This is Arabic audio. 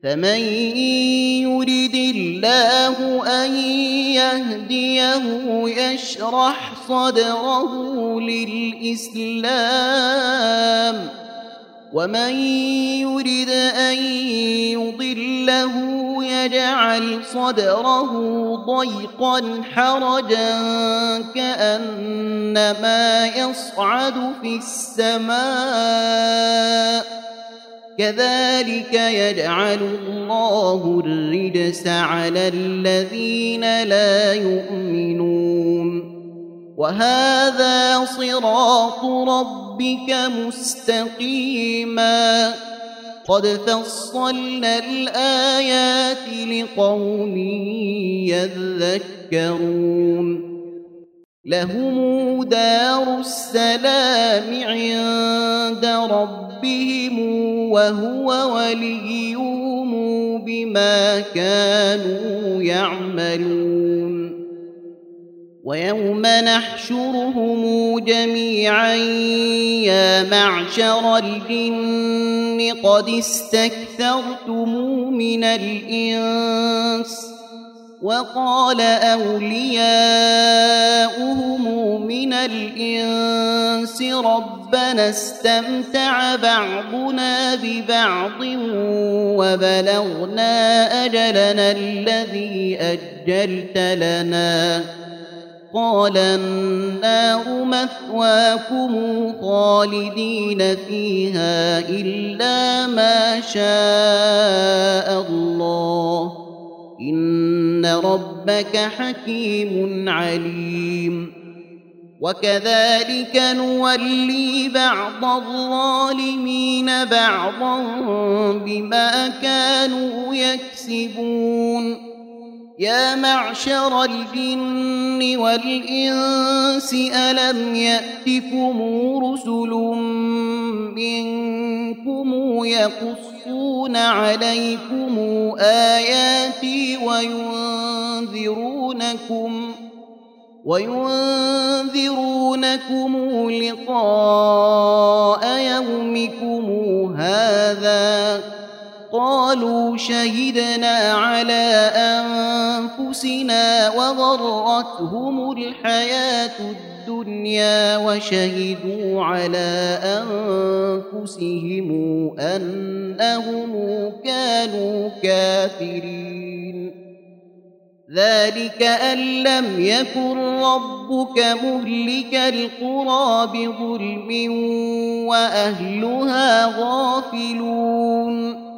فمن يرد الله أن يهديه يشرح صدره للإسلام، ومن يرد أن يضله يجعل صدره ضيقا حرجا كأنما يصعد في السماء، كذلك يجعل الله الرجس على الذين لا يؤمنون. وهذا صراط ربك مستقيما، قد فصلنا الآيات لقوم يذكرون. لهم دار السلام عند ربهم وهو وليهم بما كانوا يعملون. ويوم نحشرهم جميعا يا معشر الجن قد استكثرتم من الإنس، وقال أولياؤهم من الإنس ربنا استمتع بعضنا ببعض وبلغنا أجلنا الذي أجلت لنا، قال النار مثواكم خالدين فيها إلا ما شاء الله، إن ربك حكيم عليم. وكذلك نولي بعض الظالمين بعضا بما كانوا يكسبون. يا معشر الجن والإنس ألم يأتكم رسل منكم يقصون عليكم آياتي وينذرونكم لقاء يومكم هذا؟ قالوا شهدنا على أنفسنا وغرتهم الحياة الدنيا وشهدوا على أنفسهم أنهم كانوا كافرين. ذلك أن لم يكن ربك مهلك القرى بظلم وأهلها غافلون.